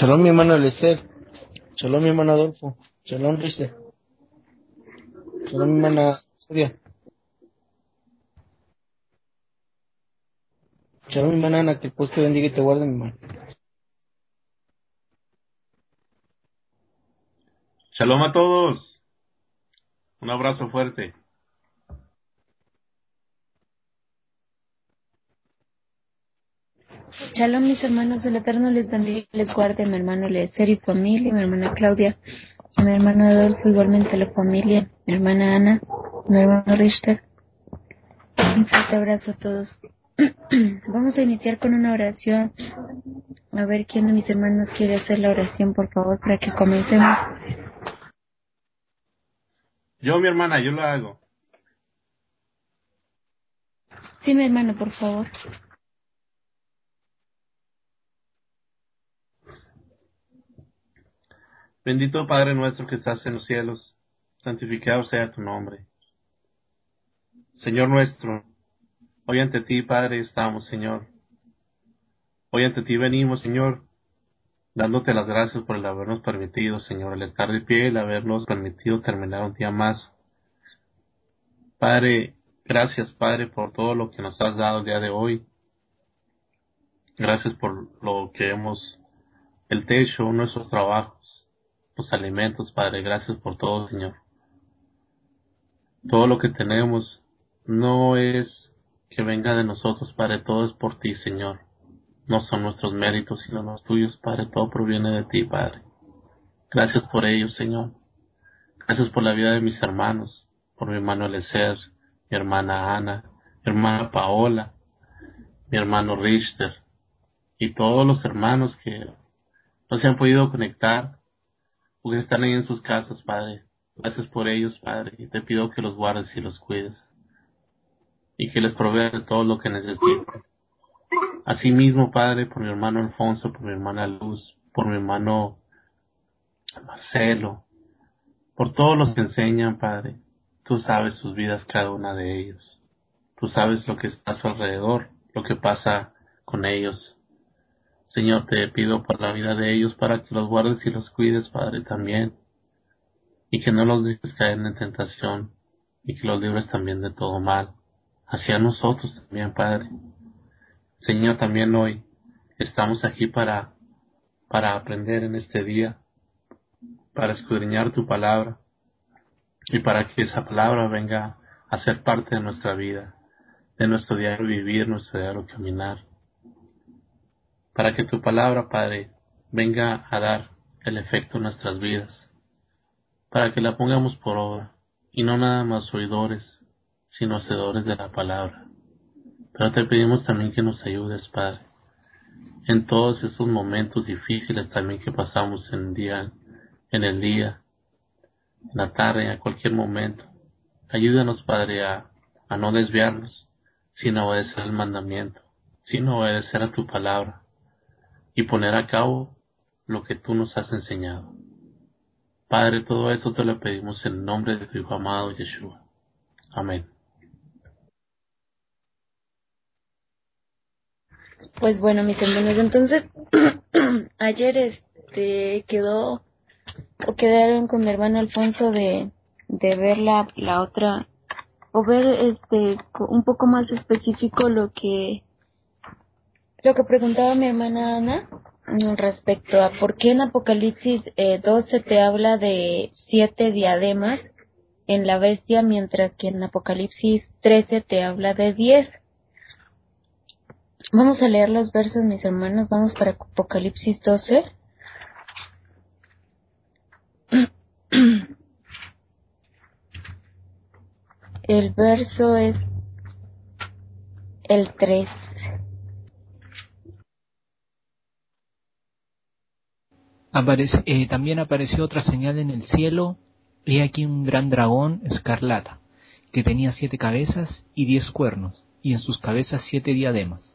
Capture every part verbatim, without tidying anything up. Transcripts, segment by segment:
Shalom, mi hermano Eliezer. Shalom, mi hermano Adolfo. Shalom, Rice. Shalom, mi hermana Soria. Shalom, mi hermana Ana, que el Dios te bendiga y te guarde, mi hermano. Shalom a todos. Un abrazo fuerte. Shalom, mis hermanos, el Eterno les bendiga y les guarde, mi hermano Eliezer y familia, mi hermana Claudia, mi hermano Adolfo, igualmente la familia, mi hermana Ana, mi hermano Richter. Un fuerte abrazo a todos. Vamos a iniciar con una oración. A ver quién de mis hermanos quiere hacer la oración, por favor, para que comencemos. Yo, mi hermana, yo lo hago. Sí, mi hermano, por favor. Bendito Padre nuestro que estás en los cielos, santificado sea tu nombre. Señor nuestro, hoy ante ti, Padre, estamos, Señor. Hoy ante ti venimos, Señor, dándote las gracias por el habernos permitido, Señor, el estar de pie, el habernos permitido terminar un día más. Padre, gracias, Padre, por todo lo que nos has dado el día de hoy. Gracias por lo que hemos, el techo, nuestros trabajos, los alimentos, Padre. Gracias por todo, Señor. Todo lo que tenemos no es que venga de nosotros, Padre, todo es por ti, Señor. No son nuestros méritos, sino los tuyos, Padre. Todo proviene de ti, Padre. Gracias por ello, Señor. Gracias por la vida de mis hermanos, por mi hermano Eliezer, mi hermana Ana, mi hermana Paola, mi hermano Richter, y todos los hermanos que no se han podido conectar, porque están ahí en sus casas, Padre. Gracias por ellos, Padre, y te pido que los guardes y los cuides, y que les proveas de todo lo que necesitan. Asimismo, Padre, por mi hermano Alfonso, por mi hermana Luz, por mi hermano Marcelo, por todos los que enseñan, Padre. Tú sabes sus vidas, cada una de ellos. Tú sabes lo que está a su alrededor, lo que pasa con ellos. Señor, te pido por la vida de ellos para que los guardes y los cuides, Padre, también. Y que no los dejes caer en tentación, y que los libres también de todo mal. Hacia nosotros también, Padre. Señor, también hoy estamos aquí para, para aprender en este día, para escudriñar tu palabra, y para que esa palabra venga a ser parte de nuestra vida, de nuestro diario vivir, nuestro diario caminar. Para que tu palabra, Padre, venga a dar el efecto en nuestras vidas, para que la pongamos por obra, y no nada más oidores, sino hacedores de la palabra. Pero te pedimos también que nos ayudes, Padre, en todos esos momentos difíciles también que pasamos en el día, en el día, en la tarde, a cualquier momento. Ayúdanos, Padre, a, a no desviarnos, sino obedecer el mandamiento, sino obedecer a tu palabra, y poner a cabo lo que tú nos has enseñado. Padre, todo esto te lo pedimos en el nombre de tu Hijo amado, Yeshua. Amén. Pues bueno, mis hermanos, entonces, ayer este quedó, o quedaron con mi hermano Alfonso de, de ver la, la otra, o ver este un poco más específico lo que, lo que preguntaba mi hermana Ana respecto a por qué en Apocalipsis eh, doce te habla de siete diademas en la bestia, mientras que en Apocalipsis trece te habla de diez. Vamos a leer los versos, mis hermanos. Vamos para Apocalipsis doce. El verso es el tres. Aparece, eh, también apareció otra señal en el cielo, he aquí un gran dragón escarlata, que tenía siete cabezas y diez cuernos, y en sus cabezas siete diademas.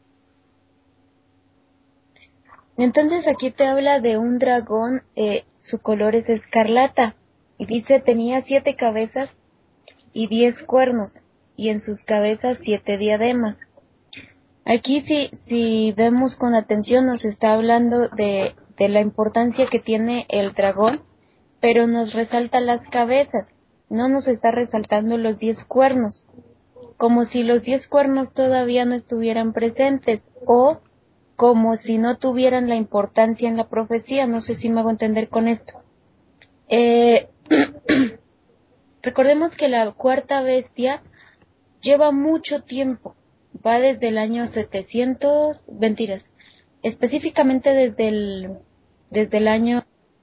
Entonces aquí te habla de un dragón, eh, su color es escarlata, y dice tenía siete cabezas y diez cuernos, y en sus cabezas siete diademas. Aquí si, si vemos con atención nos está hablando de, de la importancia que tiene el dragón, pero nos resalta las cabezas, no nos está resaltando los diez cuernos, como si los diez cuernos todavía no estuvieran presentes, o como si no tuvieran la importancia en la profecía. No sé si me hago entender con esto. Eh, recordemos que la cuarta bestia lleva mucho tiempo, va desde el año setecientos, mentiras, específicamente desde el, desde el año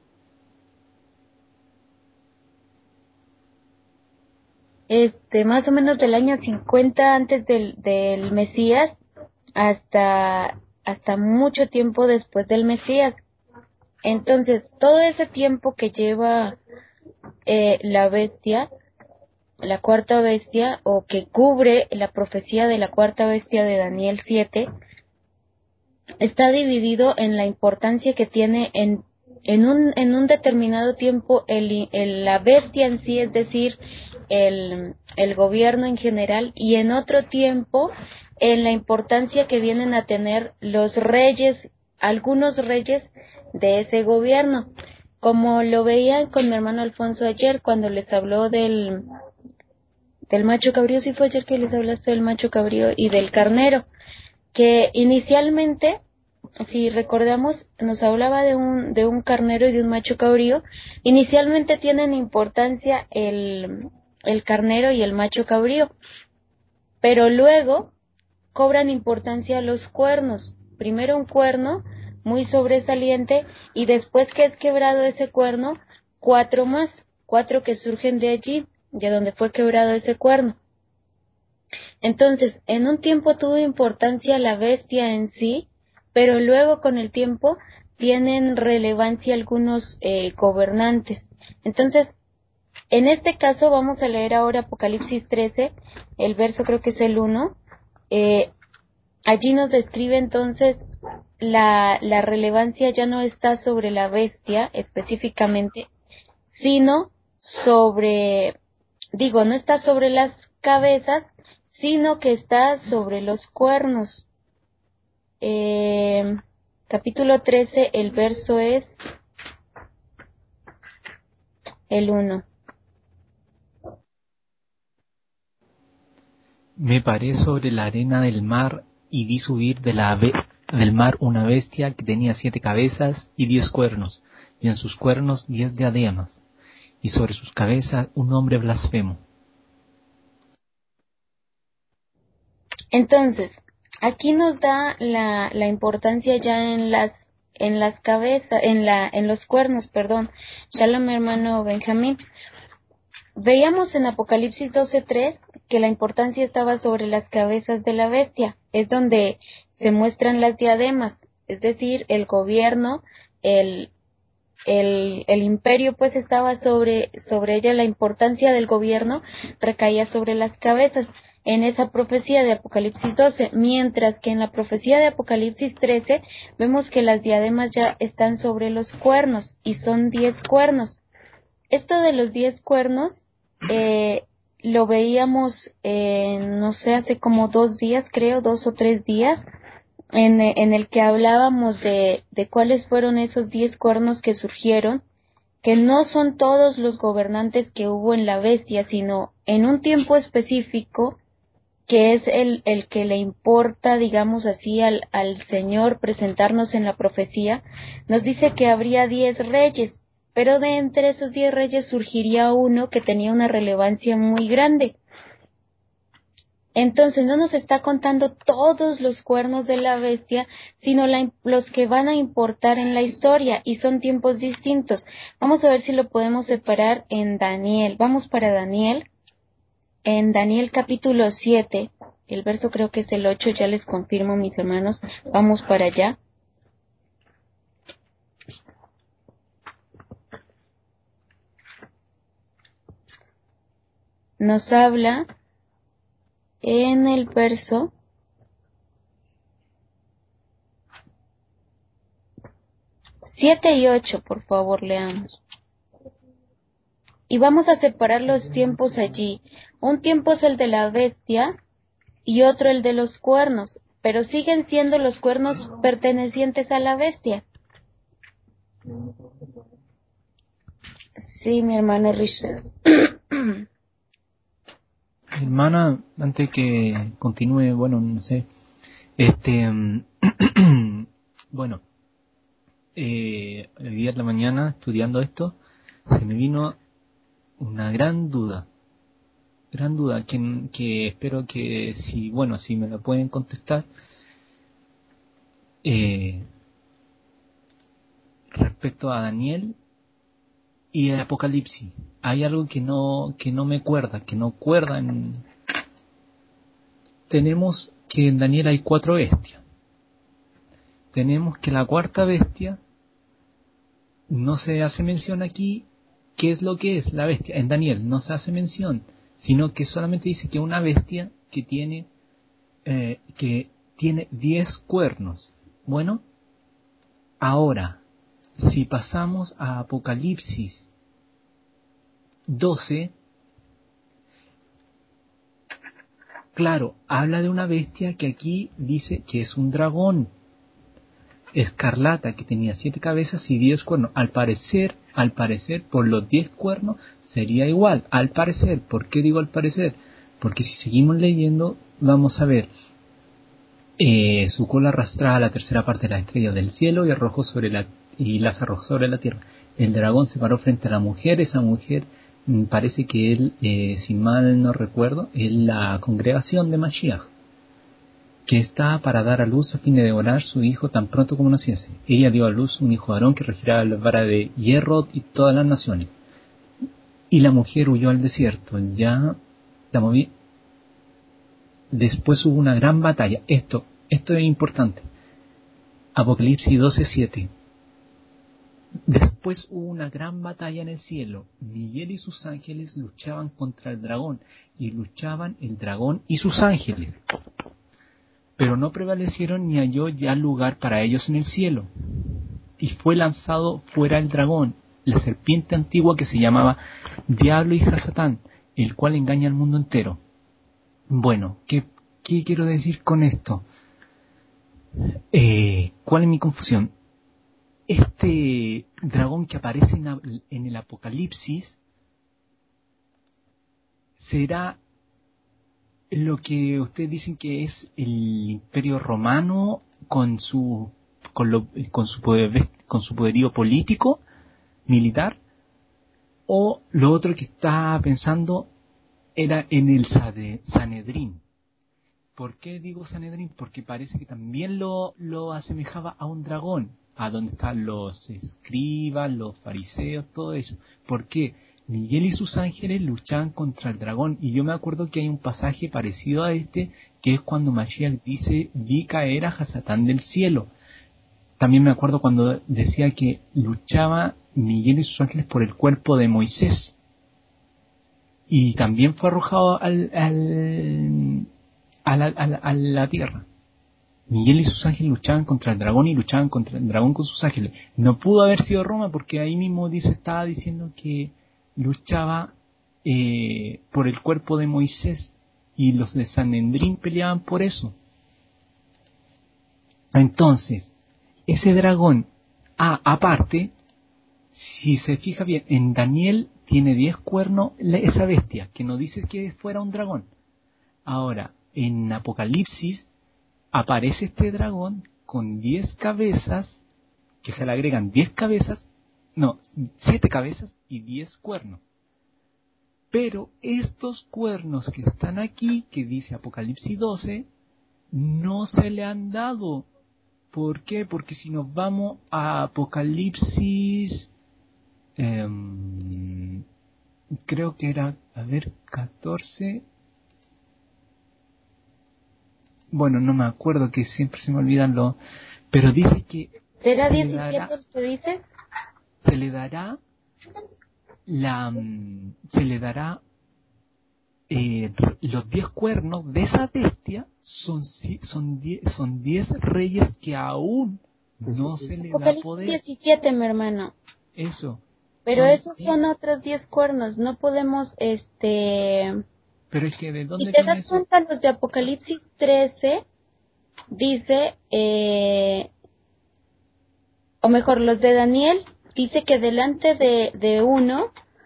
este más o menos del año cincuenta antes del, del Mesías hasta hasta mucho tiempo después del Mesías. Entonces, todo ese tiempo que lleva eh, la bestia, la cuarta bestia, o que cubre la profecía de la cuarta bestia de Daniel siete, está dividido en la importancia que tiene en en un en un determinado tiempo el, el la bestia en sí, es decir, el el gobierno en general, y en otro tiempo en la importancia que vienen a tener los reyes, algunos reyes de ese gobierno, como lo veían con mi hermano Alfonso ayer cuando les habló del del macho cabrío. Sí fue ayer que les hablaste del macho cabrío y del carnero, que inicialmente, si recordamos, nos hablaba de un de un carnero y de un macho cabrío. Inicialmente tienen importancia el el carnero y el macho cabrío, pero luego cobran importancia los cuernos. Primero un cuerno muy sobresaliente, y después que es quebrado ese cuerno, cuatro más, cuatro que surgen de allí, de donde fue quebrado ese cuerno. Entonces, en un tiempo tuvo importancia la bestia en sí, pero luego con el tiempo tienen relevancia algunos eh, gobernantes. Entonces, en este caso vamos a leer ahora Apocalipsis trece, el verso creo que es el uno. Eh, allí nos describe entonces la, la relevancia ya no está sobre la bestia específicamente, sino sobre, digo, no está sobre las cabezas, sino que está sobre los cuernos. Eh, capítulo trece, el verso es el uno. Me paré sobre la arena del mar y vi subir de la be- del mar una bestia que tenía siete cabezas y diez cuernos, y en sus cuernos diez diademas, y sobre sus cabezas un nombre blasfemo. Entonces, aquí nos da la, la importancia ya en las en las cabezas, en la en los cuernos, perdón. Shalom, hermano Benjamín. Veíamos en Apocalipsis doce tres que la importancia estaba sobre las cabezas de la bestia, es donde se muestran las diademas, es decir, el gobierno, el el el imperio pues estaba sobre sobre ella, la importancia del gobierno recaía sobre las cabezas en esa profecía de Apocalipsis doce, mientras que en la profecía de Apocalipsis trece vemos que las diademas ya están sobre los cuernos y son diez cuernos. Esto de los diez cuernos eh, lo veíamos, eh, no sé, hace como dos días, creo, dos o tres días, en, en el que hablábamos de, de cuáles fueron esos diez cuernos que surgieron, que no son todos los gobernantes que hubo en la bestia, sino en un tiempo específico, que es el, el que le importa, digamos así, al, al Señor presentarnos en la profecía. Nos dice que habría diez reyes, pero de entre esos diez reyes surgiría uno que tenía una relevancia muy grande. Entonces no nos está contando todos los cuernos de la bestia, sino la, los que van a importar en la historia, y son tiempos distintos. Vamos a ver si lo podemos separar en Daniel. Vamos para Daniel. En Daniel capítulo siete, el verso creo que es el ocho, ya les confirmo, mis hermanos. Vamos para allá. Nos habla en el verso siete y ocho, por favor, leamos. Y vamos a separar los tiempos allí. Un tiempo es el de la bestia y otro el de los cuernos, pero siguen siendo los cuernos pertenecientes a la bestia. Sí, mi hermano Richard. Hermana, antes que continúe, bueno, no sé, este, bueno, eh, el día de la mañana estudiando esto, se me vino una gran duda, gran duda, que, que espero que si, bueno, si me la pueden contestar, eh, respecto a Daniel y el Apocalipsis. Hay algo que no, que no me cuerda, que no cuerda en... Tenemos que en Daniel hay cuatro bestias. Tenemos que la cuarta bestia no se hace mención aquí qué es lo que es la bestia. En Daniel no se hace mención, sino que solamente dice que una bestia que tiene eh, que tiene diez cuernos. Bueno, ahora, si pasamos a Apocalipsis doce, claro, habla de una bestia que aquí dice que es un dragón escarlata que tenía siete cabezas y diez cuernos. Al parecer, al parecer, por los diez cuernos sería igual. Al parecer, ¿por qué digo al parecer? Porque si seguimos leyendo, vamos a ver eh, su cola arrastraba la tercera parte de las estrellas del cielo y arrojó sobre la y las arrojó sobre la tierra. El dragón se paró frente a la mujer. Esa mujer mm, parece que él, eh, si mal no recuerdo, es la congregación de Mashiach, que está para dar a luz a fin de devorar su hijo tan pronto como naciese. Ella dio a luz un hijo varón que regirá la vara de hierro y todas las naciones. Y la mujer huyó al desierto. Ya la moví. Después hubo una gran batalla. Esto, esto es importante. Apocalipsis doce siete. Después hubo una gran batalla en el cielo. Miguel y sus ángeles luchaban contra el dragón, y luchaban el dragón y sus ángeles. Pero no prevalecieron ni halló ya lugar para ellos en el cielo. Y fue lanzado fuera el dragón, la serpiente antigua que se llamaba Diablo y Satán, el cual engaña al mundo entero. Bueno, ¿qué, qué quiero decir con esto? Eh, ¿Cuál es mi confusión? Este dragón que aparece en, en el Apocalipsis será lo que ustedes dicen que es el Imperio Romano con su con, lo, con su poder, con su poderío político, militar, o lo otro que estaba pensando era en el Sanedrín. ¿Por qué digo Sanedrín? Porque parece que también lo, lo asemejaba a un dragón, a donde están los escribas, los fariseos, todo eso. ¿Por qué? Miguel y sus ángeles luchaban contra el dragón, y yo me acuerdo que hay un pasaje parecido a este, que es cuando Mashiach dice, vi caer a Satán del cielo. También me acuerdo cuando decía que luchaba Miguel y sus ángeles por el cuerpo de Moisés, y también fue arrojado al, al, a, la, a, la, a la tierra. Miguel y sus ángeles luchaban contra el dragón y luchaban contra el dragón con sus ángeles. No pudo haber sido Roma, porque ahí mismo dice, estaba diciendo que luchaba eh, por el cuerpo de Moisés, y los de Sanedrín peleaban por eso. Entonces, ese dragón, ah, aparte, si se fija bien, en Daniel tiene diez cuernos esa bestia, que no dice que fuera un dragón. Ahora, en Apocalipsis aparece este dragón con diez cabezas, que se le agregan diez cabezas, no, siete cabezas y diez cuernos. Pero estos cuernos que están aquí, que dice Apocalipsis doce, no se le han dado. ¿Por qué? Porque si nos vamos a Apocalipsis, eh, creo que era, a ver, catorce, bueno, no me acuerdo, que siempre se me olvidan los, pero dice que ¿será se le diecisiete dará, que dices? se le dará la, se le dará eh, los diez cuernos de esa bestia, son son diez, son diez reyes que aún no se le da poder. diecisiete, mi hermano. Eso. Pero son esos diez. son otros diez cuernos, no podemos, este... Pero es que, ¿de dónde Si te viene das eso? cuenta, los de Apocalipsis trece, dice, eh, o mejor, los de Daniel, dice que delante de, de uno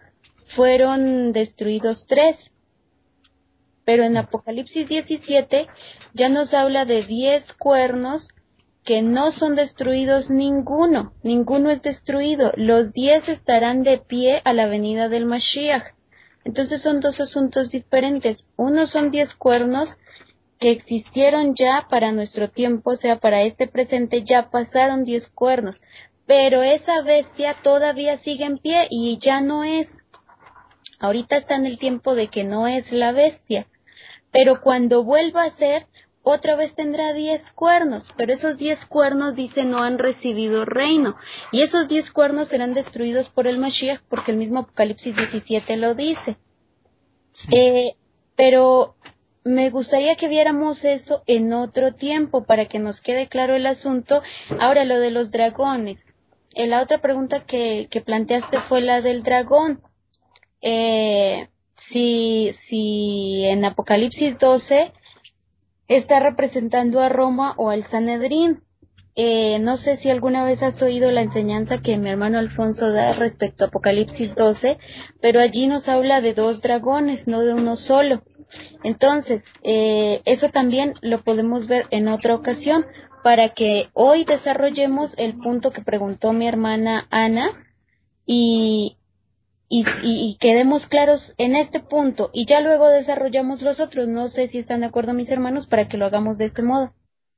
fueron destruidos tres. Pero en Apocalipsis diecisiete ya nos habla de diez cuernos que no son destruidos ninguno, ninguno es destruido. Los diez estarán de pie a la venida del Mashiach. Entonces son dos asuntos diferentes. Uno son diez cuernos que existieron ya para nuestro tiempo, o sea, para este presente ya pasaron diez cuernos, pero esa bestia todavía sigue en pie y ya no es. Ahorita está en el tiempo de que no es la bestia, pero cuando vuelva a ser, otra vez tendrá diez cuernos, pero esos diez cuernos, dice, no han recibido reino, y esos diez cuernos serán destruidos por el Mashiach, porque el mismo Apocalipsis diecisiete lo dice. Sí. Eh, pero me gustaría que viéramos eso en otro tiempo, para que nos quede claro el asunto. Ahora, lo de los dragones. Eh, la otra pregunta que, que planteaste fue la del dragón. Eh, si, si en Apocalipsis doce está representando a Roma o al Sanedrín. Eh, no sé si alguna vez has oído la enseñanza que mi hermano Alfonso da respecto a Apocalipsis doce, pero allí nos habla de dos dragones, no de uno solo. Entonces, eh, eso también lo podemos ver en otra ocasión, para que hoy desarrollemos el punto que preguntó mi hermana Ana y, y, y, y quedemos claros en este punto, y ya luego desarrollamos los otros. No sé si están de acuerdo mis hermanos para que lo hagamos de este modo.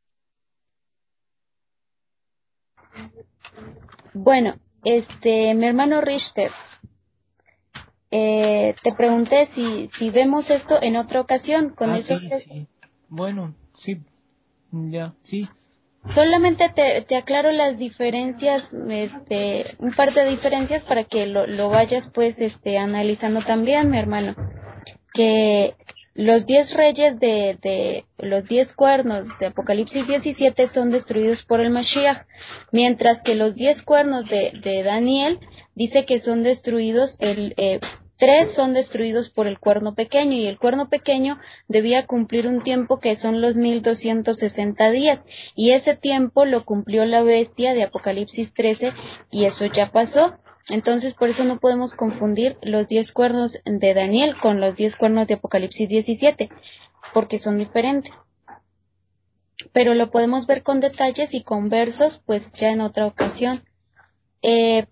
Bueno, este, mi hermano Richter, eh, te pregunté si, si vemos esto en otra ocasión, con ah, eso. Sí, sí. Bueno, sí, ya, sí. Solamente te, te aclaro las diferencias, este, un par de diferencias para que lo, lo vayas pues, este, analizando también, mi hermano. Que los diez reyes de, de, los diez cuernos de Apocalipsis diecisiete son destruidos por el Mashiach, mientras que los diez cuernos de, de Daniel dice que son destruidos, el, eh, tres son destruidos por el cuerno pequeño, y el cuerno pequeño debía cumplir un tiempo que son los mil doscientos sesenta días, y ese tiempo lo cumplió la bestia de Apocalipsis trece, y eso ya pasó. Entonces, por eso no podemos confundir los diez cuernos de Daniel con los diez cuernos de Apocalipsis diecisiete, porque son diferentes. Pero lo podemos ver con detalles y con versos, pues ya en otra ocasión. Eh,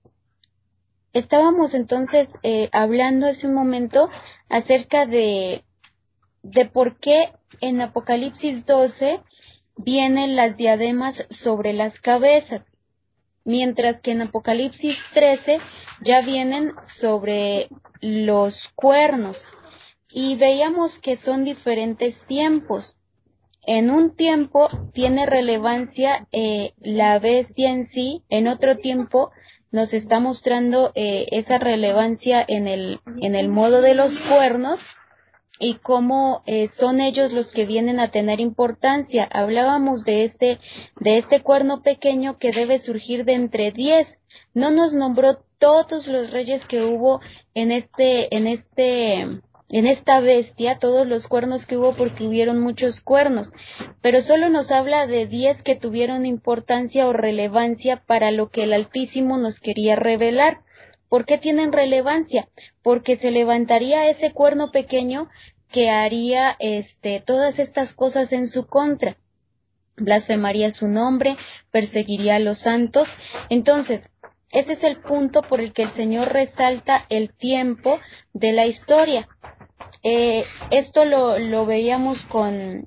estábamos entonces eh, hablando hace un momento acerca de, de por qué en Apocalipsis doce vienen las diademas sobre las cabezas, mientras que en Apocalipsis trece ya vienen sobre los cuernos, y veíamos que son diferentes tiempos. En un tiempo tiene relevancia eh, la bestia en sí, en otro tiempo nos está mostrando eh, esa relevancia en el, en el modo de los cuernos, y cómo eh, son ellos los que vienen a tener importancia. Hablábamos de este, de este cuerno pequeño que debe surgir de entre diez. No nos nombró todos los reyes que hubo en este, en este, en esta bestia, todos los cuernos que hubo, porque hubieron muchos cuernos, pero solo nos habla de diez que tuvieron importancia o relevancia para lo que el Altísimo nos quería revelar. ¿Por qué tienen relevancia? Porque se levantaría ese cuerno pequeño que haría este, todas estas cosas en su contra. Blasfemaría su nombre, perseguiría a los santos. Entonces, ese es el punto por el que el Señor resalta el tiempo de la historia. Eh, esto lo, lo veíamos con...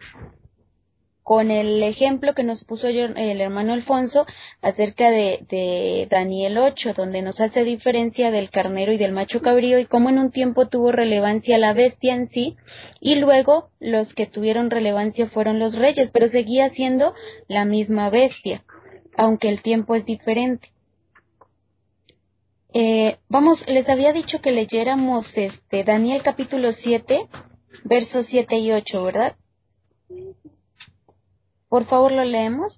con el ejemplo que nos puso el hermano Alfonso acerca de, de Daniel ocho, donde nos hace diferencia del carnero y del macho cabrío, y cómo en un tiempo tuvo relevancia la bestia en sí, y luego los que tuvieron relevancia fueron los reyes, pero seguía siendo la misma bestia, aunque el tiempo es diferente. Eh, vamos, les había dicho que leyéramos este Daniel capítulo siete, versos siete y ocho, ¿verdad? Por favor, ¿lo leemos?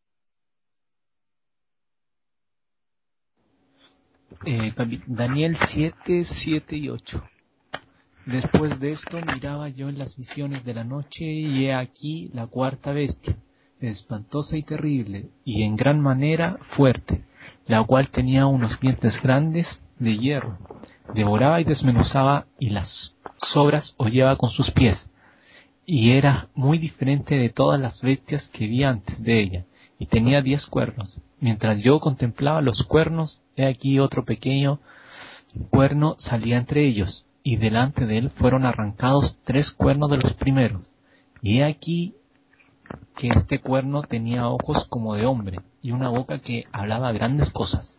Eh, Daniel siete, siete y ocho. Después de esto miraba yo en las visiones de la noche, y he aquí la cuarta bestia, espantosa y terrible, y en gran manera fuerte, la cual tenía unos dientes grandes de hierro, Devoraba y desmenuzaba, y las sobras hollaba con sus pies, y era muy diferente de todas las bestias que vi antes de ella, y tenía diez cuernos. Mientras yo contemplaba los cuernos, he aquí otro pequeño cuerno salía entre ellos, y delante de él fueron arrancados tres cuernos de los primeros. Y he aquí que este cuerno tenía ojos como de hombre, y una boca que hablaba grandes cosas.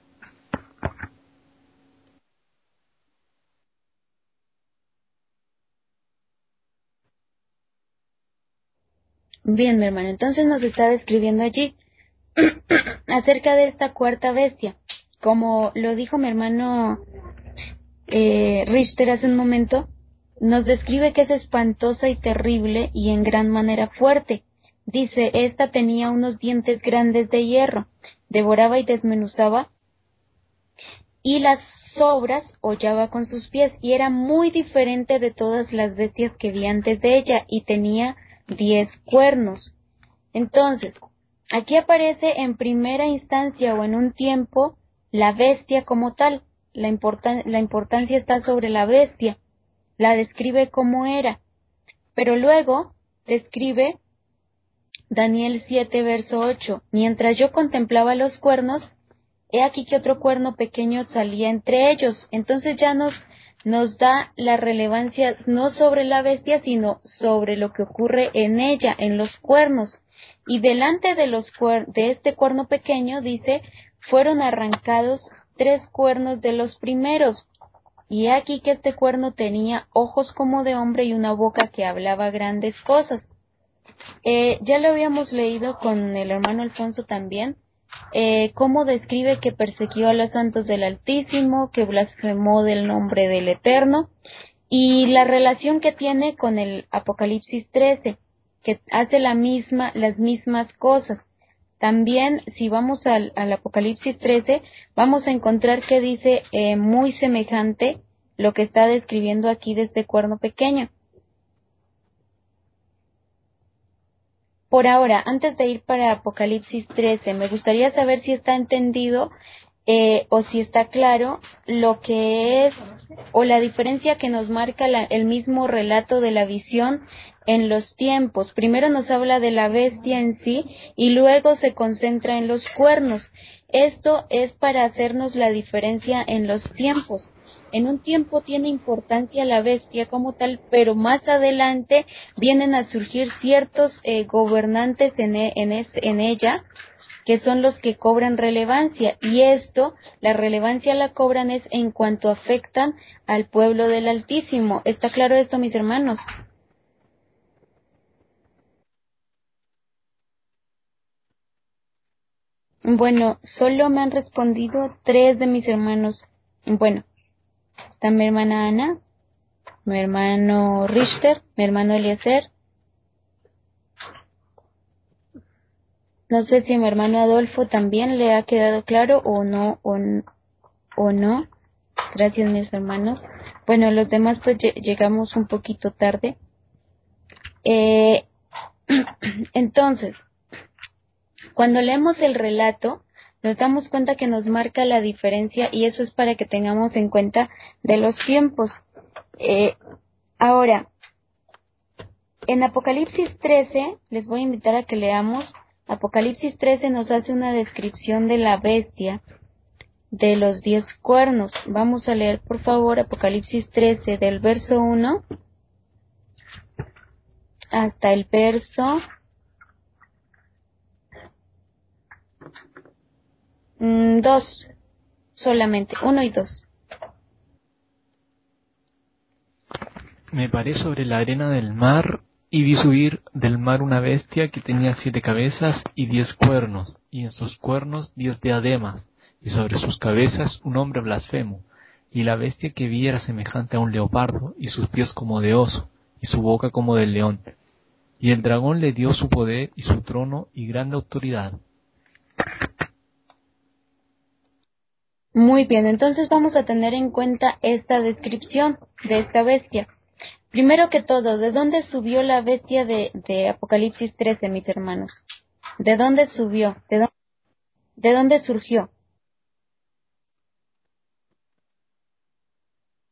Bien, mi hermano, entonces nos está describiendo allí acerca de esta cuarta bestia. Como lo dijo mi hermano eh, Richter hace un momento, nos describe que es espantosa y terrible y en gran manera fuerte. Dice, esta tenía unos dientes grandes de hierro, devoraba y desmenuzaba, y las sobras hollaba con sus pies, y era muy diferente de todas las bestias que vi antes de ella, y tenía diez cuernos. Entonces, aquí aparece en primera instancia o en un tiempo la bestia como tal. La, importan- la importancia está sobre la bestia. La describe como era. Pero luego describe Daniel siete, verso ocho. Mientras yo contemplaba los cuernos, he aquí que otro cuerno pequeño salía entre ellos. Entonces ya nos, nos da la relevancia no sobre la bestia, sino sobre lo que ocurre en ella, en los cuernos. Y delante de, los cuer- de este cuerno pequeño, dice, fueron arrancados tres cuernos de los primeros. Y he aquí que este cuerno tenía ojos como de hombre y una boca que hablaba grandes cosas. Eh, ya lo habíamos leído con el hermano Alfonso también, eh, cómo describe que persiguió a los santos del Altísimo, que blasfemó del nombre del Eterno, y la relación que tiene con el Apocalipsis trece, que hace la misma, las mismas cosas. También, si vamos al, al Apocalipsis trece, vamos a encontrar que dice eh, muy semejante lo que está describiendo aquí de este cuerno pequeño. Por ahora, antes de ir para Apocalipsis trece, me gustaría saber si está entendido eh, o si está claro lo que es o la diferencia que nos marca la, el mismo relato de la visión en los tiempos. Primero nos habla de la bestia en sí y luego se concentra en los cuernos. Esto es para hacernos la diferencia en los tiempos. En un tiempo tiene importancia la bestia como tal, pero más adelante vienen a surgir ciertos eh, gobernantes en, e, en, es, en ella, que son los que cobran relevancia, y esto, la relevancia la cobran es en cuanto afectan al pueblo del Altísimo. ¿Está claro esto, mis hermanos? Bueno, solo me han respondido tres de mis hermanos. Bueno, está mi hermana Ana, mi hermano Richter, mi hermano Eliezer. No sé si a mi hermano Adolfo también le ha quedado claro o no, o, o no. Gracias, mis hermanos. Bueno, los demás pues llegamos un poquito tarde. Eh, entonces, cuando leemos el relato, nos damos cuenta que nos marca la diferencia, y eso es para que tengamos en cuenta de los tiempos. Eh, ahora, en Apocalipsis trece, les voy a invitar a que leamos. Apocalipsis trece nos hace una descripción de la bestia de los diez cuernos. Vamos a leer, por favor, Apocalipsis trece, del verso uno hasta el verso mmm, dos, solamente, uno y dos. Me paré sobre la arena del mar, y vi subir del mar una bestia que tenía siete cabezas y diez cuernos, y en sus cuernos diez diademas, y sobre sus cabezas un hombre blasfemo. Y la bestia que vi era semejante a un leopardo, y sus pies como de oso, y su boca como de león. Y el dragón le dio su poder y su trono y grande autoridad. Muy bien, entonces vamos a tener en cuenta esta descripción de esta bestia. Primero que todo, ¿de dónde subió la bestia de, de Apocalipsis trece, mis hermanos? ¿De dónde subió? ¿De dónde, de dónde surgió?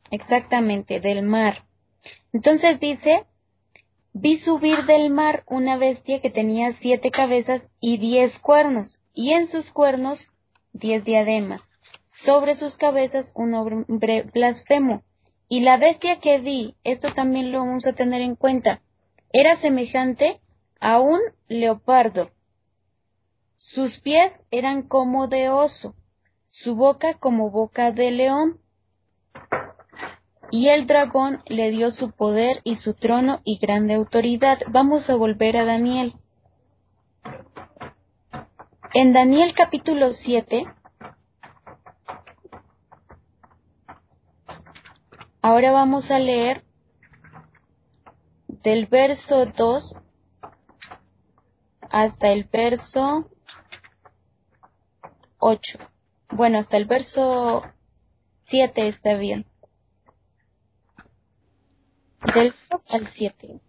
exactamente, del mar. Entonces dice, vi subir del mar una bestia que tenía siete cabezas y diez cuernos, y en sus cuernos diez diademas, sobre sus cabezas un hombre blasfemo. Y la bestia que vi, esto también lo vamos a tener en cuenta, era semejante a un leopardo. Sus pies eran como de oso, su boca como boca de león. Y el dragón le dio su poder y su trono y grande autoridad. Vamos a volver a Daniel. En Daniel capítulo siete, ahora vamos a leer del verso dos hasta el verso ocho. Bueno, hasta el verso siete está bien. Del dos al siete.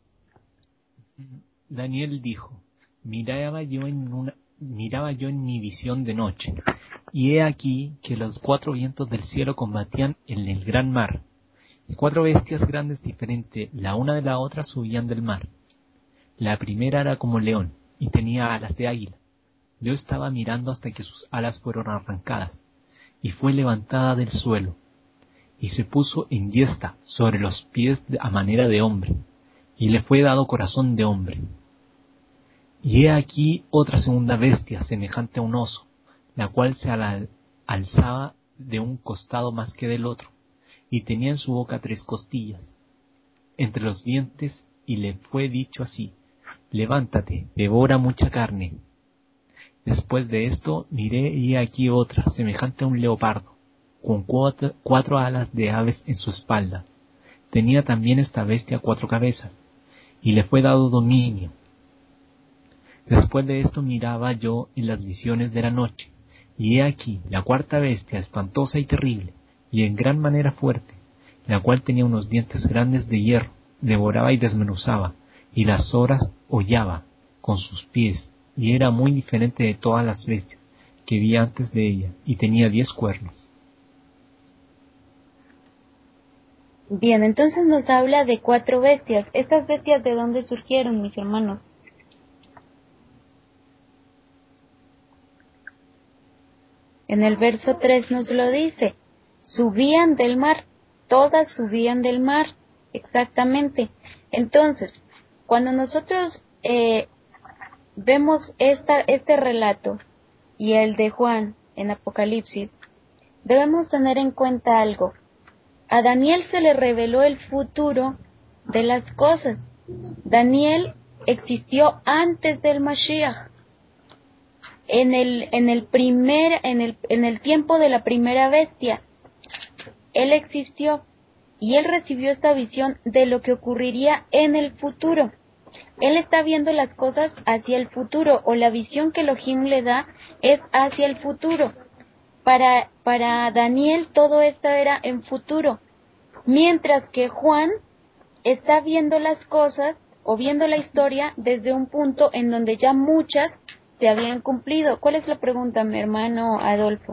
Daniel dijo, miraba yo en una, miraba yo en mi visión de noche, y he aquí que los cuatro vientos del cielo combatían en el gran mar, y cuatro bestias grandes diferentes, la una de la otra, subían del mar. La primera era como león, y tenía alas de águila. Yo estaba mirando hasta que sus alas fueron arrancadas, y fue levantada del suelo, y se puso en yesta sobre los pies a manera de hombre, y le fue dado corazón de hombre. Y he aquí otra segunda bestia, semejante a un oso, la cual se al- alzaba de un costado más que del otro, y tenía en su boca tres costillas entre los dientes, y le fue dicho así, levántate, devora mucha carne. Después de esto miré y he aquí otra, semejante a un leopardo, con cuatro, cuatro alas de aves en su espalda. Tenía también esta bestia cuatro cabezas, y le fue dado dominio. Después de esto miraba yo en las visiones de la noche, y he aquí la cuarta bestia, espantosa y terrible, y en gran manera fuerte, la cual tenía unos dientes grandes de hierro, devoraba y desmenuzaba, y las horas hollaba con sus pies, y era muy diferente de todas las bestias que vi antes de ella, y tenía diez cuernos. Bien, entonces nos habla de cuatro bestias. ¿Estas bestias de dónde surgieron, mis hermanos? En el verso tres nos lo dice, subían del mar, todas subían del mar, exactamente. Entonces, cuando nosotros eh, vemos esta, este relato y el de Juan en Apocalipsis, debemos tener en cuenta algo. A Daniel se le reveló el futuro de las cosas. Daniel existió antes del Mashiach. En el, en el primer, en el, en el tiempo de la primera bestia, él existió y él recibió esta visión de lo que ocurriría en el futuro. Él está viendo las cosas hacia el futuro, o la visión que Elohim le da es hacia el futuro. Para, para Daniel todo esto era en futuro, mientras que Juan está viendo las cosas o viendo la historia desde un punto en donde ya muchas se habían cumplido. ¿Cuál es la pregunta, mi hermano Adolfo?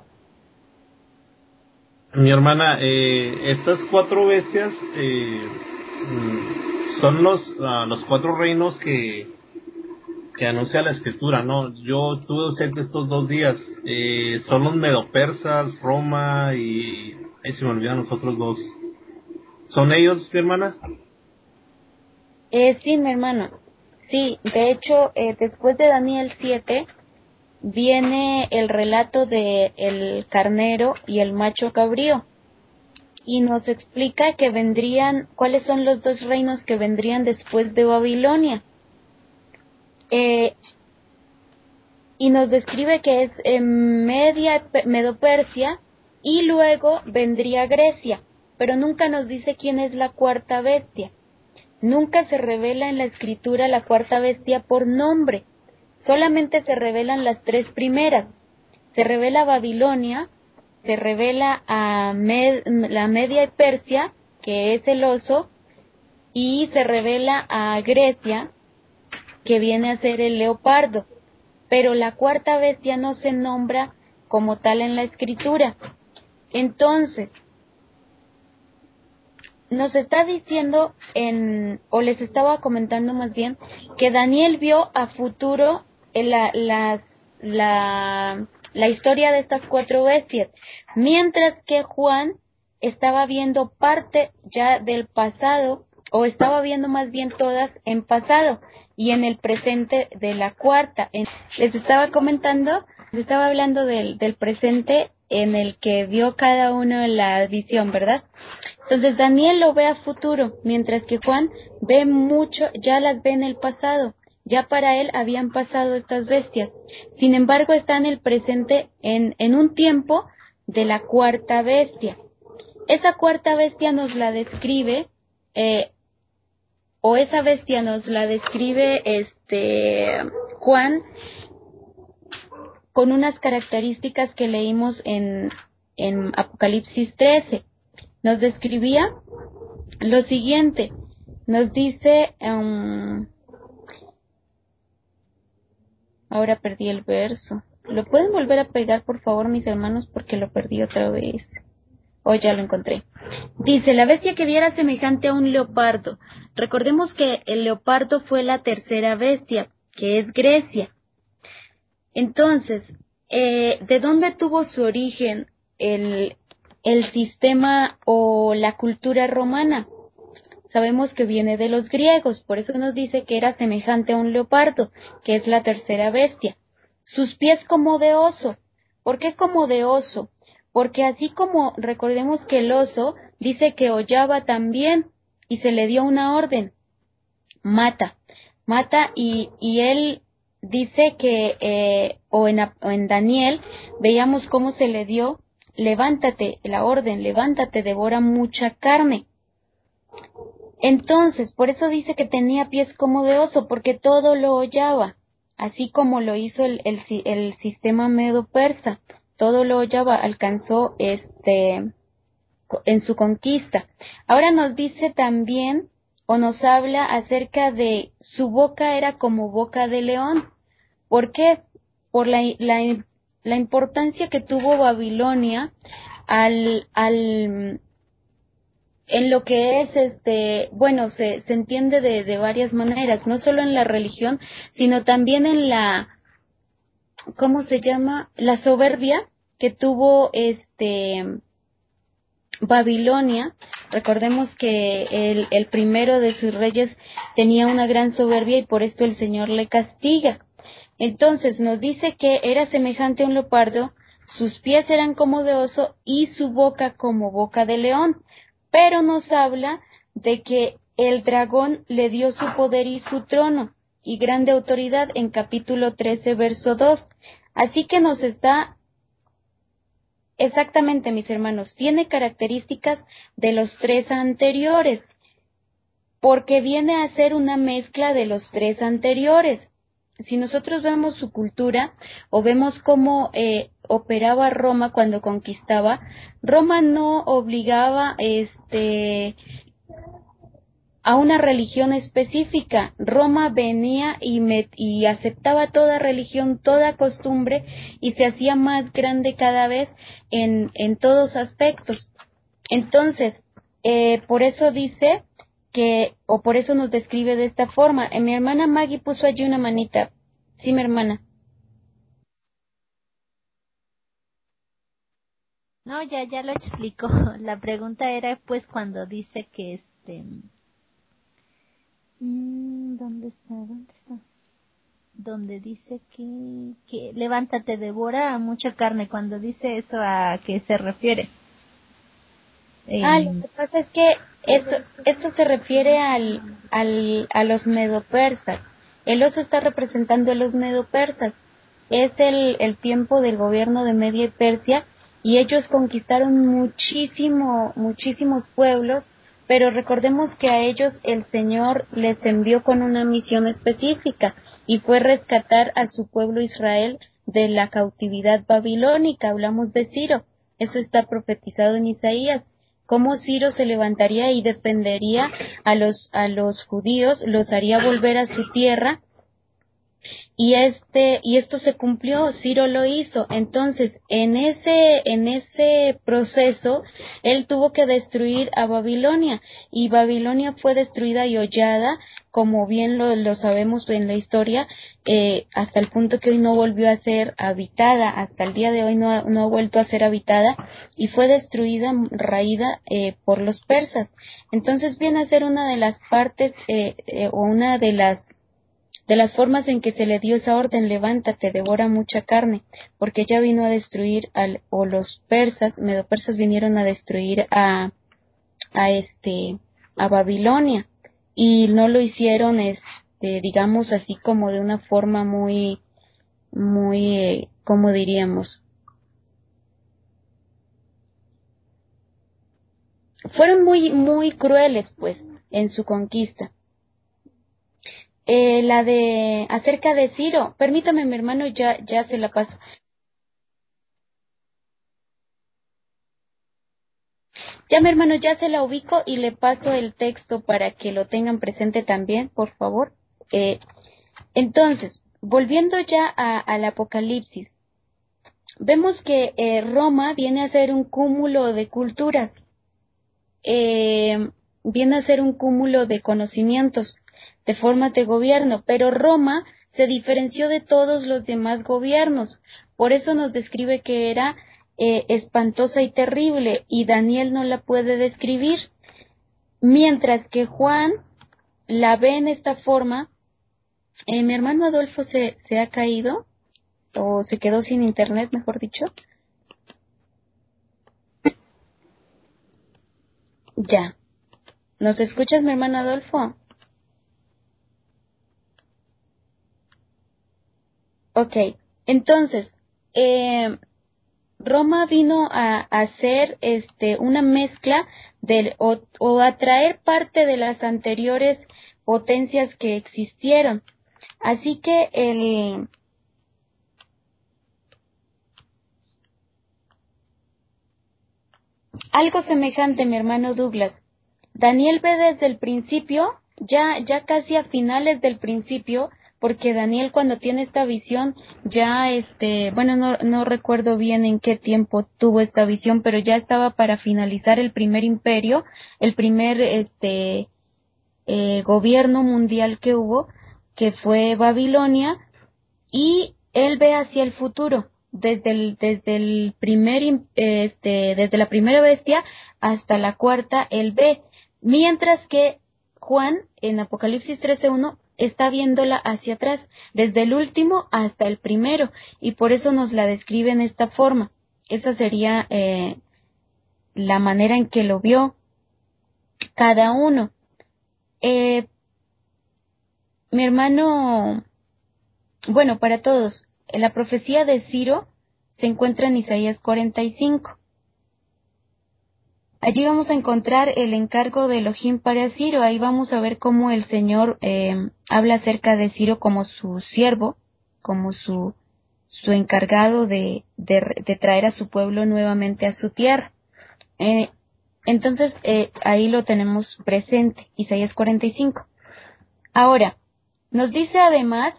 Mi hermana, eh, estas cuatro bestias eh, mm, son los ah, los cuatro reinos que, que anuncia la escritura, ¿no? Yo estuve ausente estos dos días. Eh, son los medopersas, Roma y... Ahí se me olvidan los otros dos. ¿Son ellos, mi hermana? Eh, sí, mi hermano. Sí, de hecho, eh, después de Daniel siete, viene el relato de el carnero y el macho cabrío. Y nos explica que vendrían, cuáles son los dos reinos que vendrían después de Babilonia. Eh, y nos describe que es eh, Media, Medo-Persia, y luego vendría Grecia, pero nunca nos dice quién es la cuarta bestia. Nunca se revela en la escritura la cuarta bestia por nombre, solamente se revelan las tres primeras. Se revela Babilonia, se revela a Med, la Media y Persia, que es el oso, y se revela a Grecia, que viene a ser el leopardo. Pero la cuarta bestia no se nombra como tal en la escritura. Entonces, nos está diciendo en, o les estaba comentando más bien, que Daniel vio a futuro en la, las, la, la historia de estas cuatro bestias, mientras que Juan estaba viendo parte ya del pasado, o estaba viendo más bien todas en pasado y en el presente de la cuarta. En, les estaba comentando, les estaba hablando del, del presente en el que vio cada uno la visión, ¿verdad? Entonces Daniel lo ve a futuro, mientras que Juan ve mucho, ya las ve en el pasado. Ya para él habían pasado estas bestias. Sin embargo, está en el presente en, en un tiempo de la cuarta bestia. Esa cuarta bestia nos la describe, eh, o esa bestia nos la describe este Juan con unas características que leímos en, en Apocalipsis trece. Nos describía lo siguiente, nos dice, um, ahora perdí el verso, ¿lo pueden volver a pegar por favor mis hermanos? Porque lo perdí otra vez. Oh, ya lo encontré. Dice, la bestia que viera semejante a un leopardo. Recordemos que el leopardo fue la tercera bestia, que es Grecia. Entonces, eh, ¿de dónde tuvo su origen el, el sistema o la cultura romana? Sabemos que viene de los griegos, por eso nos dice que era semejante a un leopardo, que es la tercera bestia. Sus pies como de oso. ¿Por qué como de oso? Porque así como recordemos que el oso dice que hollaba también y se le dio una orden, mata, mata y, y él dice que, eh, o, en, o en Daniel veíamos cómo se le dio, levántate, la orden, levántate, devora mucha carne. Entonces, por eso dice que tenía pies como de oso, porque todo lo hollaba, así como lo hizo el, el, el sistema medo-persa. Todo lo hollaba, alcanzó este en su conquista. Ahora nos dice también, o nos habla acerca de su boca era como boca de león. ¿Por qué? Por la, la, la importancia que tuvo Babilonia al, al, en lo que es este, bueno, se, se entiende de, de varias maneras, no solo en la religión, sino también en la, ¿cómo se llama? La soberbia que tuvo este Babilonia. Recordemos que el, el primero de sus reyes tenía una gran soberbia y por esto el Señor le castiga. Entonces nos dice que era semejante a un leopardo, sus pies eran como de oso y su boca como boca de león. Pero nos habla de que el dragón le dio su poder y su trono y grande autoridad en capítulo trece, verso dos. Así que nos está, exactamente mis hermanos, tiene características de los tres anteriores, porque viene a ser una mezcla de los tres anteriores. Si nosotros vemos su cultura o vemos cómo eh, operaba Roma cuando conquistaba, Roma no obligaba este a una religión específica. Roma venía y, met, y aceptaba toda religión, toda costumbre y se hacía más grande cada vez en, en todos aspectos. Entonces, eh, por eso dice que, o por eso nos describe de esta forma. Eh, mi hermana Maggie puso allí una manita. Sí, mi hermana. No, ya, ya lo explico. La pregunta era pues cuando dice que este... ¿Dónde está? ¿Dónde está? Donde dice que, que levántate, devora mucha carne. Cuando dice eso, ¿a qué se refiere? Eh, ah, lo que pasa es que eso, eso se refiere al, al, a los medopersas. El oso está representando a los medopersas. Es el, el tiempo del gobierno de Media y Persia y ellos conquistaron muchísimo, muchísimos pueblos, pero recordemos que a ellos el Señor les envió con una misión específica y fue rescatar a su pueblo Israel de la cautividad babilónica. Hablamos de Ciro, eso está profetizado en Isaías, cómo Ciro se levantaría y defendería a los, a los judíos, los haría volver a su tierra y este y esto se cumplió, Ciro lo hizo. Entonces, en ese en ese proceso él tuvo que destruir a Babilonia, y Babilonia fue destruida y hollada, como bien lo, lo sabemos en la historia, eh, hasta el punto que hoy no volvió a ser habitada, hasta el día de hoy no ha, no ha vuelto a ser habitada, y fue destruida, raída eh, por los persas. Entonces viene a ser una de las partes eh, eh, o una de las de las formas en que se le dio esa orden: levántate, devora mucha carne, porque ella vino a destruir al, o los persas, medopersas vinieron a destruir a, a este, a Babilonia, y no lo hicieron, este, digamos así como de una forma muy, muy, eh, ¿cómo diríamos? Fueron muy, muy crueles, pues, en su conquista. Eh, la de acerca de Ciro, permítame, mi hermano, ya ya se la paso. Ya, mi hermano, ya se la ubico y le paso el texto para que lo tengan presente también, por favor. Eh, entonces, volviendo ya a, al Apocalipsis, vemos que eh, Roma viene a ser un cúmulo de culturas, eh, viene a ser un cúmulo de conocimientos, de formas de gobierno, pero Roma se diferenció de todos los demás gobiernos. Por eso nos describe que era eh, espantosa y terrible, y Daniel no la puede describir, mientras que Juan la ve en esta forma. Eh, mi hermano Adolfo se, se ha caído, o se quedó sin internet, mejor dicho. Ya. ¿Nos escuchas, mi hermano Adolfo? Ok, entonces, eh, Roma vino a, a hacer este, una mezcla de, o, o a traer parte de las anteriores potencias que existieron. Así que el, algo semejante, mi hermano Douglas. Daniel ve desde el principio, ya, ya casi a finales del principio, porque Daniel cuando tiene esta visión, ya este, bueno, no, no recuerdo bien en qué tiempo tuvo esta visión, pero ya estaba para finalizar el primer imperio, el primer este eh, gobierno mundial que hubo, que fue Babilonia, y él ve hacia el futuro, desde el, desde el primer, este, desde la primera bestia hasta la cuarta, él ve, mientras que Juan, en Apocalipsis trece uno, está viéndola hacia atrás, desde el último hasta el primero, y por eso nos la describe en esta forma. Esa sería eh, la manera en que lo vio cada uno. Eh, mi hermano, bueno, para todos, la profecía de Ciro se encuentra en Isaías cuarenta y cinco. Allí vamos a encontrar el encargo de Elohim para Ciro. Ahí vamos a ver cómo el Señor eh, habla acerca de Ciro como su siervo, como su, su encargado de, de, de traer a su pueblo nuevamente a su tierra. Eh, entonces, eh, ahí lo tenemos presente, Isaías cuarenta y cinco. Ahora, nos dice además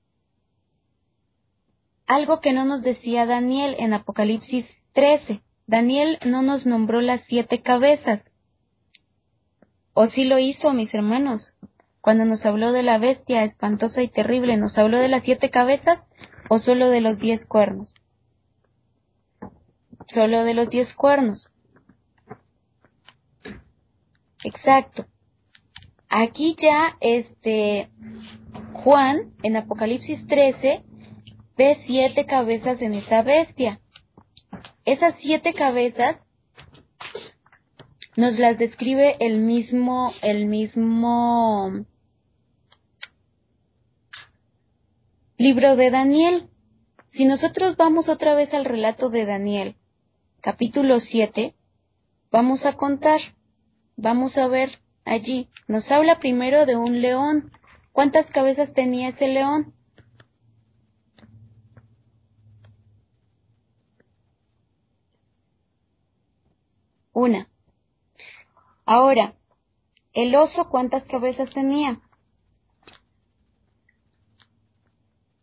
algo que no nos decía Daniel en Apocalipsis trece. Daniel no nos nombró las siete cabezas. ¿O sí lo hizo, mis hermanos? Cuando nos habló de la bestia espantosa y terrible, ¿nos habló de las siete cabezas o solo de los diez cuernos? Solo de los diez cuernos. Exacto. Aquí ya, este, Juan, en Apocalipsis trece, ve siete cabezas en esa bestia. Esas siete cabezas nos las describe el mismo, el mismo libro de Daniel. Si nosotros vamos otra vez al relato de Daniel, capítulo siete, vamos a contar, vamos a ver allí. Nos habla primero de un león. ¿Cuántas cabezas tenía ese león? Una. Ahora, el oso, ¿cuántas cabezas tenía?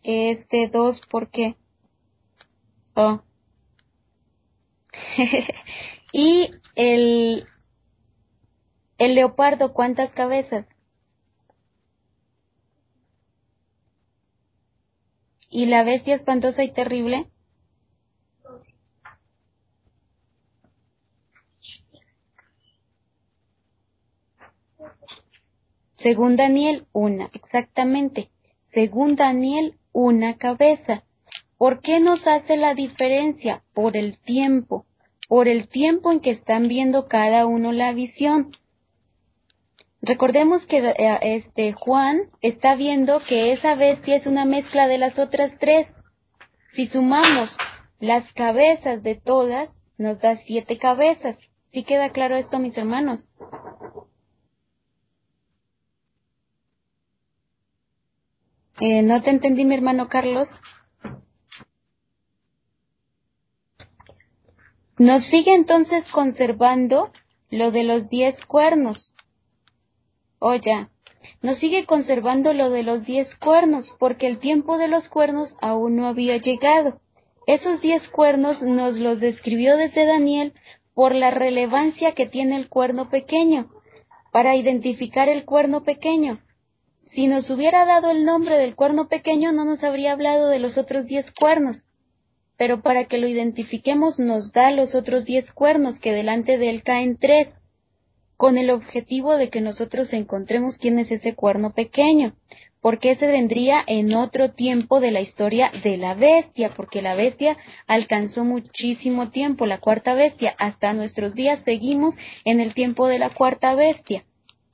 Este dos, ¿por qué? Oh. Y el, el leopardo, ¿cuántas cabezas? Y la bestia espantosa y terrible, según Daniel, una, exactamente. Según Daniel, una cabeza. ¿Por qué nos hace la diferencia? Por el tiempo, por el tiempo en que están viendo cada uno la visión. Recordemos que eh, este Juan está viendo que esa bestia es una mezcla de las otras tres. Si sumamos las cabezas de todas, nos da siete cabezas. ¿Sí queda claro esto, mis hermanos? Eh, ¿No te entendí, mi hermano Carlos? Nos sigue entonces conservando lo de los diez cuernos. Oh, ya. Nos sigue conservando lo de los diez cuernos, porque el tiempo de los cuernos aún no había llegado. Esos diez cuernos nos los describió desde Daniel por la relevancia que tiene el cuerno pequeño, para identificar el cuerno pequeño. Si nos hubiera dado el nombre del cuerno pequeño, no nos habría hablado de los otros diez cuernos. Pero para que lo identifiquemos nos da los otros diez cuernos, que delante de él caen tres, con el objetivo de que nosotros encontremos quién es ese cuerno pequeño, porque ese vendría en otro tiempo de la historia de la bestia, porque la bestia alcanzó muchísimo tiempo, la cuarta bestia, hasta nuestros días seguimos en el tiempo de la cuarta bestia.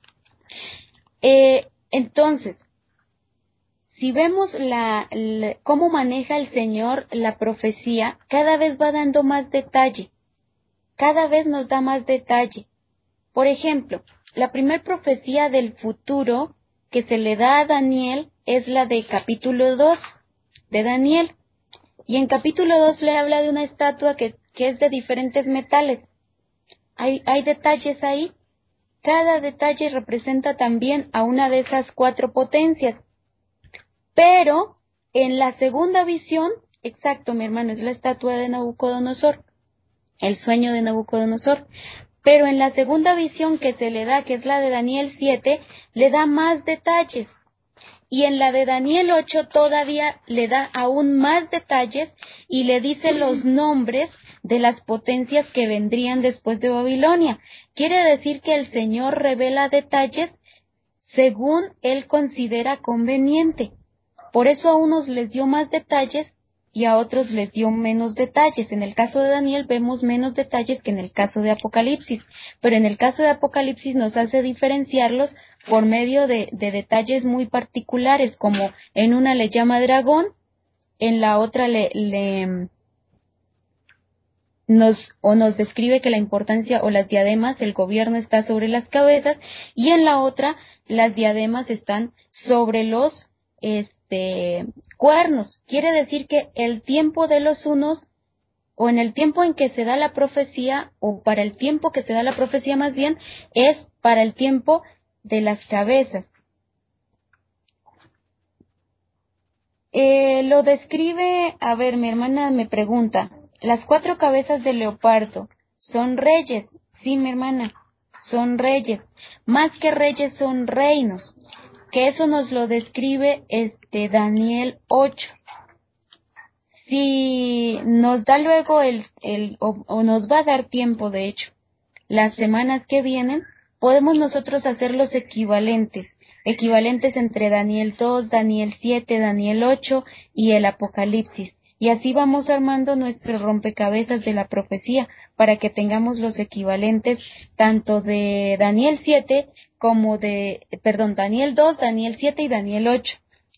Eh, entonces, si vemos la, la, cómo maneja el Señor la profecía, cada vez va dando más detalle, cada vez nos da más detalle. Por ejemplo, la primer profecía del futuro que se le da a Daniel es la de capítulo dos de Daniel. Y en capítulo dos le habla de una estatua que, que es de diferentes metales. Hay, hay detalles ahí. Cada detalle representa también a una de esas cuatro potencias. Pero en la segunda visión, exacto, mi hermano, es la estatua de Nabucodonosor, el sueño de Nabucodonosor. Pero en la segunda visión que se le da, que es la de Daniel siete, le da más detalles. Y en la de Daniel ocho todavía le da aún más detalles y le dice los nombres de las potencias que vendrían después de Babilonia. Quiere decir que el Señor revela detalles según Él considera conveniente. Por eso a unos les dio más detalles y a otros les dio menos detalles. En el caso de Daniel vemos menos detalles que en el caso de Apocalipsis, pero en el caso de Apocalipsis nos hace diferenciarlos por medio de, de detalles muy particulares, como en una le llama dragón, en la otra le, le nos o nos describe que la importancia o las diademas, el gobierno está sobre las cabezas, y en la otra las diademas están sobre los este cuernos. Quiere decir que el tiempo de los unos, o en el tiempo en que se da la profecía, o para el tiempo que se da la profecía más bien, es para el tiempo de las cabezas. Eh, lo describe, a ver, mi hermana me pregunta, ¿las cuatro cabezas del leopardo son reyes? Sí, mi hermana, son reyes. Más que reyes son reinos, que eso nos lo describe este Daniel ocho. Si nos da luego el, el o, o nos va a dar tiempo, de hecho, las semanas que vienen, podemos nosotros hacer los equivalentes, equivalentes entre Daniel dos, Daniel siete, Daniel ocho y el Apocalipsis. Y así vamos armando nuestro rompecabezas de la profecía, para que tengamos los equivalentes tanto de Daniel siete como de, perdón, Daniel dos, Daniel siete y Daniel ocho.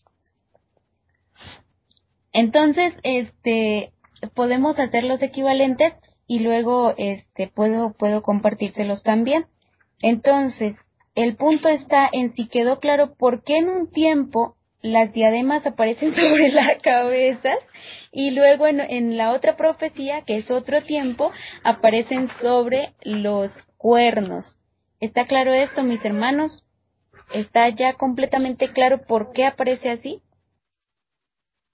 Entonces, este, podemos hacer los equivalentes y luego, este, puedo, puedo compartírselos también. Entonces, el punto está en si quedó claro por qué en un tiempo las diademas aparecen sobre la cabeza y luego en, en la otra profecía, que es otro tiempo, aparecen sobre los cuernos. ¿Está claro esto, mis hermanos? ¿Está ya completamente claro por qué aparece así?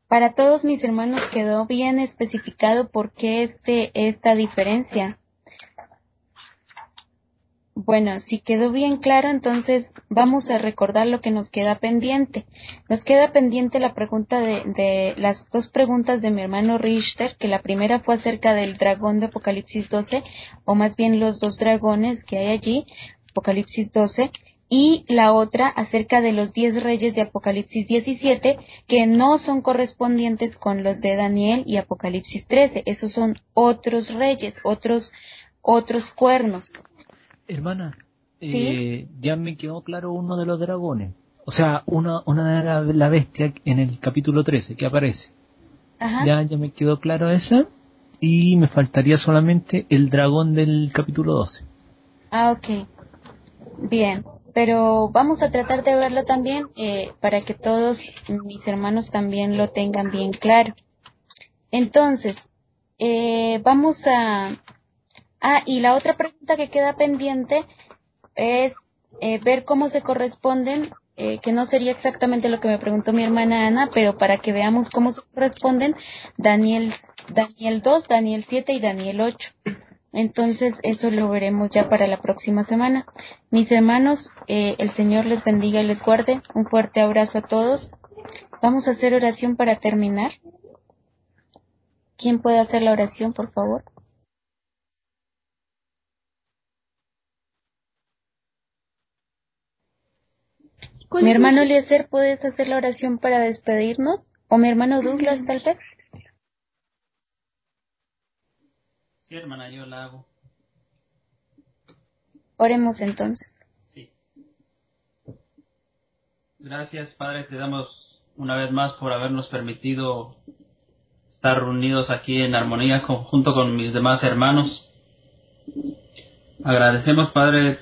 Para todos mis hermanos quedó bien especificado por qué este, esta diferencia. Bueno, si quedó bien claro, entonces vamos a recordar lo que nos queda pendiente. Nos queda pendiente la pregunta de, de las dos preguntas de mi hermano Richter, que la primera fue acerca del dragón de Apocalipsis doce, o más bien los dos dragones que hay allí, Apocalipsis doce, y la otra acerca de los diez reyes de Apocalipsis diecisiete, que no son correspondientes con los de Daniel y Apocalipsis trece. Esos son otros reyes, otros, otros cuernos. Hermana, ¿Sí? eh, ya me quedó claro uno de los dragones. O sea, una, una de la, la bestia en el capítulo trece que aparece. Ajá. Ya, ya me quedó claro esa. Y me faltaría solamente el dragón del capítulo doce. Ah, ok. Bien. Pero vamos a tratar de verlo también eh, para que todos mis hermanos también lo tengan bien claro. Entonces, eh, vamos a... Ah, y la otra pregunta que queda pendiente es eh, ver cómo se corresponden, eh, que no sería exactamente lo que me preguntó mi hermana Ana, pero para que veamos cómo se corresponden Daniel, Daniel dos, Daniel siete y Daniel ocho. Entonces eso lo veremos ya para la próxima semana. Mis hermanos, eh, el Señor les bendiga y les guarde. Un fuerte abrazo a todos. Vamos a hacer oración para terminar. ¿Quién puede hacer la oración, por favor? Mi hermano Eliezer, ¿puedes hacer la oración para despedirnos? ¿O mi hermano Douglas, tal vez? Sí, hermana, yo la hago. Oremos entonces. Sí. Gracias, Padre, te damos una vez más por habernos permitido estar reunidos aquí en armonía con, junto con mis demás hermanos. Agradecemos, Padre,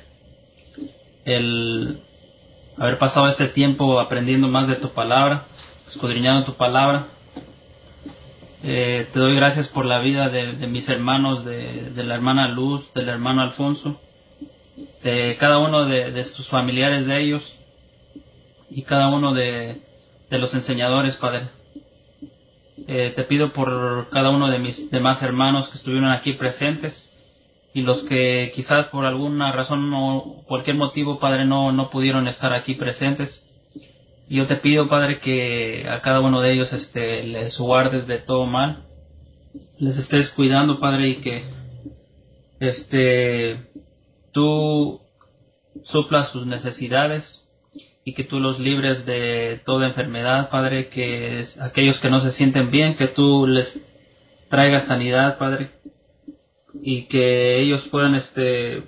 el haber pasado este tiempo aprendiendo más de tu palabra, escudriñando tu palabra. Eh, te doy gracias por la vida de, de mis hermanos, de, de la hermana Luz, del hermano Alfonso, de cada uno de, de sus familiares de ellos y cada uno de, de los enseñadores, Padre. Eh, te pido por cada uno de mis demás hermanos que estuvieron aquí presentes y los que quizás por alguna razón o cualquier motivo, Padre, no, no pudieron estar aquí presentes. Yo te pido, Padre, que a cada uno de ellos este, les guardes de todo mal, les estés cuidando, Padre, y que este, tú suplas sus necesidades y que tú los libres de toda enfermedad, Padre, que es, aquellos que no se sienten bien, que tú les traigas sanidad, Padre, y que ellos puedan este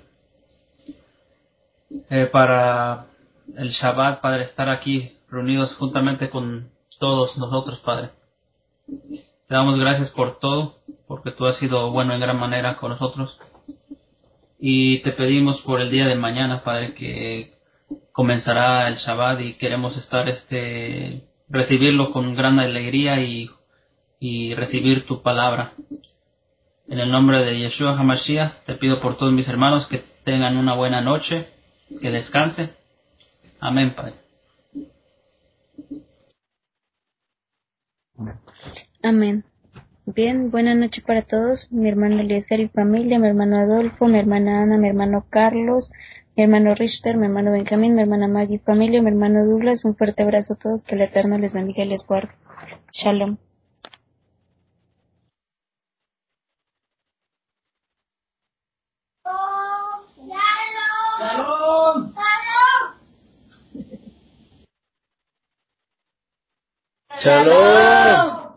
eh, para el Shabbat, Padre, estar aquí reunidos juntamente con todos nosotros, Padre. Te damos gracias por todo, porque tú has sido bueno en gran manera con nosotros. Y te pedimos por el día de mañana, Padre, que comenzará el Shabbat y queremos estar, este, recibirlo con gran alegría y, y recibir tu palabra. En el nombre de Yeshua HaMashiach, te pido por todos mis hermanos que tengan una buena noche, que descansen. Amén, Padre. Amén. Bien, buena noche para todos. Mi hermano Eliezer y familia, mi hermano Adolfo, mi hermana Ana, mi hermano Carlos, mi hermano Richter, mi hermano Benjamín, mi hermana Maggie y familia, mi hermano Douglas. Un fuerte abrazo a todos. Que el Eterno les bendiga y les guarde. Shalom. Shalom.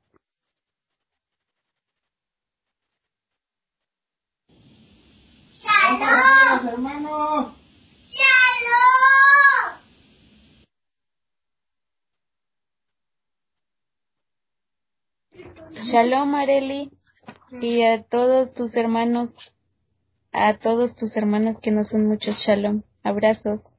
Shalom. Hermanos. Shalom. Shalom, Areli. Y a todos tus hermanos, a todos tus hermanos que no son muchos, shalom. Abrazos.